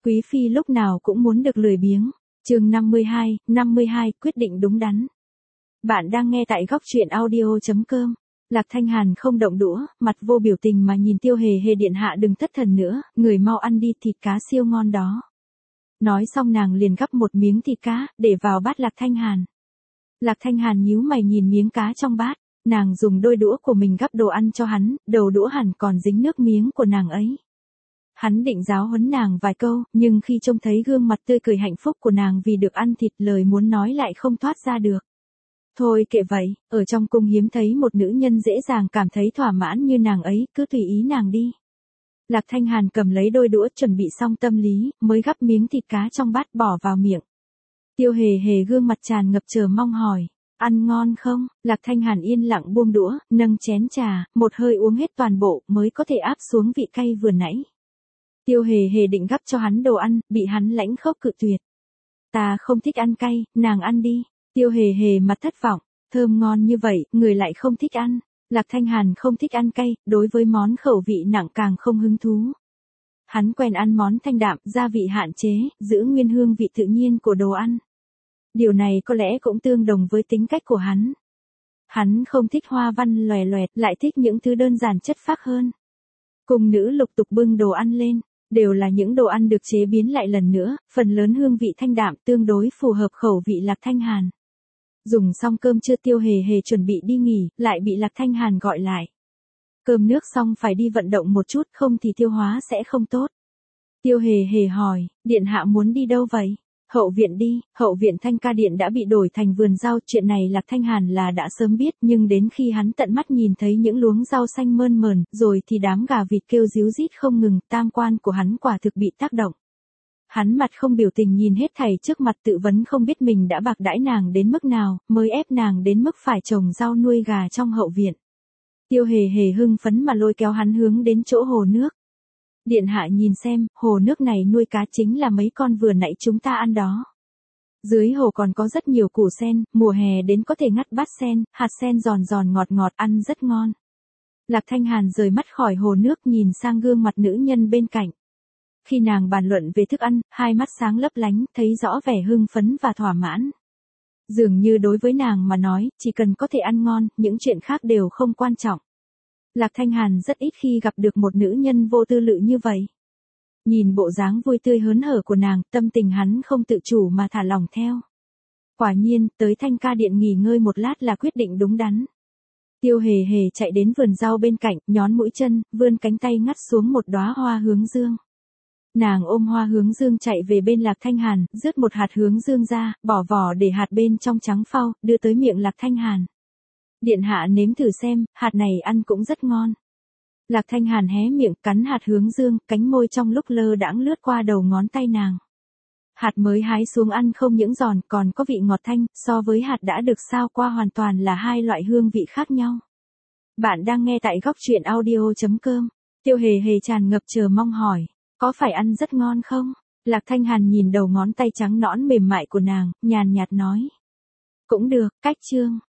Quý phi lúc nào cũng muốn được lười biếng. Chương 52, quyết định đúng đắn. Bạn đang nghe tại góc truyện audio.com. Lạc Thanh Hàn không động đũa, mặt vô biểu tình mà nhìn Tiêu Hề Hề điện hạ đừng thất thần nữa, người mau ăn đi thịt cá siêu ngon đó. Nói xong nàng liền gắp một miếng thịt cá, để vào bát Lạc Thanh Hàn. Lạc Thanh Hàn nhíu mày nhìn miếng cá trong bát, nàng dùng đôi đũa của mình gắp đồ ăn cho hắn, đầu đũa hẳn còn dính nước miếng của nàng ấy. Hắn định giáo huấn nàng vài câu, nhưng khi trông thấy gương mặt tươi cười hạnh phúc của nàng vì được ăn thịt lời muốn nói lại không thoát ra được. Thôi kệ vậy, ở trong cung hiếm thấy một nữ nhân dễ dàng cảm thấy thỏa mãn như nàng ấy, cứ tùy ý nàng đi. Lạc Thanh Hàn cầm lấy đôi đũa chuẩn bị xong tâm lý, mới gắp miếng thịt cá trong bát bỏ vào miệng. Tiêu Hề Hề gương mặt tràn ngập chờ mong hỏi, ăn ngon không? Lạc Thanh Hàn yên lặng buông đũa, nâng chén trà, một hơi uống hết toàn bộ mới có thể áp xuống vị cay vừa nãy. Tiêu Hề Hề định gắp cho hắn đồ ăn, bị hắn lãnh khốc cự tuyệt. Ta không thích ăn cay, nàng ăn đi. Tiêu Hề Hề mặt thất vọng, thơm ngon như vậy, người lại không thích ăn. Lạc Thanh Hàn không thích ăn cay, đối với món khẩu vị nặng càng không hứng thú. Hắn quen ăn món thanh đạm, gia vị hạn chế, giữ nguyên hương vị tự nhiên của đồ ăn. Điều này có lẽ cũng tương đồng với tính cách của hắn. Hắn không thích hoa văn lòe loẹt, lại thích những thứ đơn giản chất phác hơn. Cung nữ lục tục bưng đồ ăn lên, đều là những đồ ăn được chế biến lại lần nữa, phần lớn hương vị thanh đạm tương đối phù hợp khẩu vị Lạc Thanh Hàn. Dùng xong cơm trưa Tiêu Hề Hề chuẩn bị đi nghỉ, lại bị Lạc Thanh Hàn gọi lại. Cơm nước xong phải đi vận động một chút, không thì tiêu hóa sẽ không tốt. Tiêu Hề Hề hỏi, điện hạ muốn đi đâu vậy? Hậu viện đi, hậu viện Thanh Ca Điện đã bị đổi thành vườn rau, chuyện này Lạc Thanh Hàn là đã sớm biết, nhưng đến khi hắn tận mắt nhìn thấy những luống rau xanh mơn mởn, rồi thì đám gà vịt kêu ríu rít không ngừng, tam quan của hắn quả thực bị tác động. Hắn mặt không biểu tình nhìn hết thảy trước mặt tự vấn không biết mình đã bạc đãi nàng đến mức nào, mới ép nàng đến mức phải trồng rau nuôi gà trong hậu viện. Tiêu Hề Hề hưng phấn mà lôi kéo hắn hướng đến chỗ hồ nước. Điện hạ nhìn xem, hồ nước này nuôi cá chính là mấy con vừa nãy chúng ta ăn đó. Dưới hồ còn có rất nhiều củ sen, mùa hè đến có thể ngắt bát sen, hạt sen giòn giòn ngọt ngọt ăn rất ngon. Lạc Thanh Hàn rời mắt khỏi hồ nước nhìn sang gương mặt nữ nhân bên cạnh. Khi nàng bàn luận về thức ăn, hai mắt sáng lấp lánh, thấy rõ vẻ hưng phấn và thỏa mãn. Dường như đối với nàng mà nói, chỉ cần có thể ăn ngon, những chuyện khác đều không quan trọng. Lạc Thanh Hàn rất ít khi gặp được một nữ nhân vô tư lự như vậy. Nhìn bộ dáng vui tươi hớn hở của nàng, tâm tình hắn không tự chủ mà thả lỏng theo. Quả nhiên, tới Thanh Ca Điện nghỉ ngơi một lát là quyết định đúng đắn. Tiêu Hề Hề chạy đến vườn rau bên cạnh, nhón mũi chân, vươn cánh tay ngắt xuống một đóa hoa hướng dương. Nàng ôm hoa hướng dương chạy về bên Lạc Thanh Hàn, rớt một hạt hướng dương ra, bỏ vỏ để hạt bên trong trắng phau, đưa tới miệng Lạc Thanh Hàn. Điện hạ nếm thử xem, hạt này ăn cũng rất ngon. Lạc Thanh Hàn hé miệng cắn hạt hướng dương, cánh môi trong lúc lơ đãng lướt qua đầu ngón tay nàng. Hạt mới hái xuống ăn không những giòn còn có vị ngọt thanh, so với hạt đã được sao qua hoàn toàn là hai loại hương vị khác nhau. Bạn đang nghe tại góc truyện audio.com. Tiêu Hề Hề tràn ngập chờ mong hỏi, có phải ăn rất ngon không? Lạc Thanh Hàn nhìn đầu ngón tay trắng nõn mềm mại của nàng, nhàn nhạt nói. Cũng được, cách chương.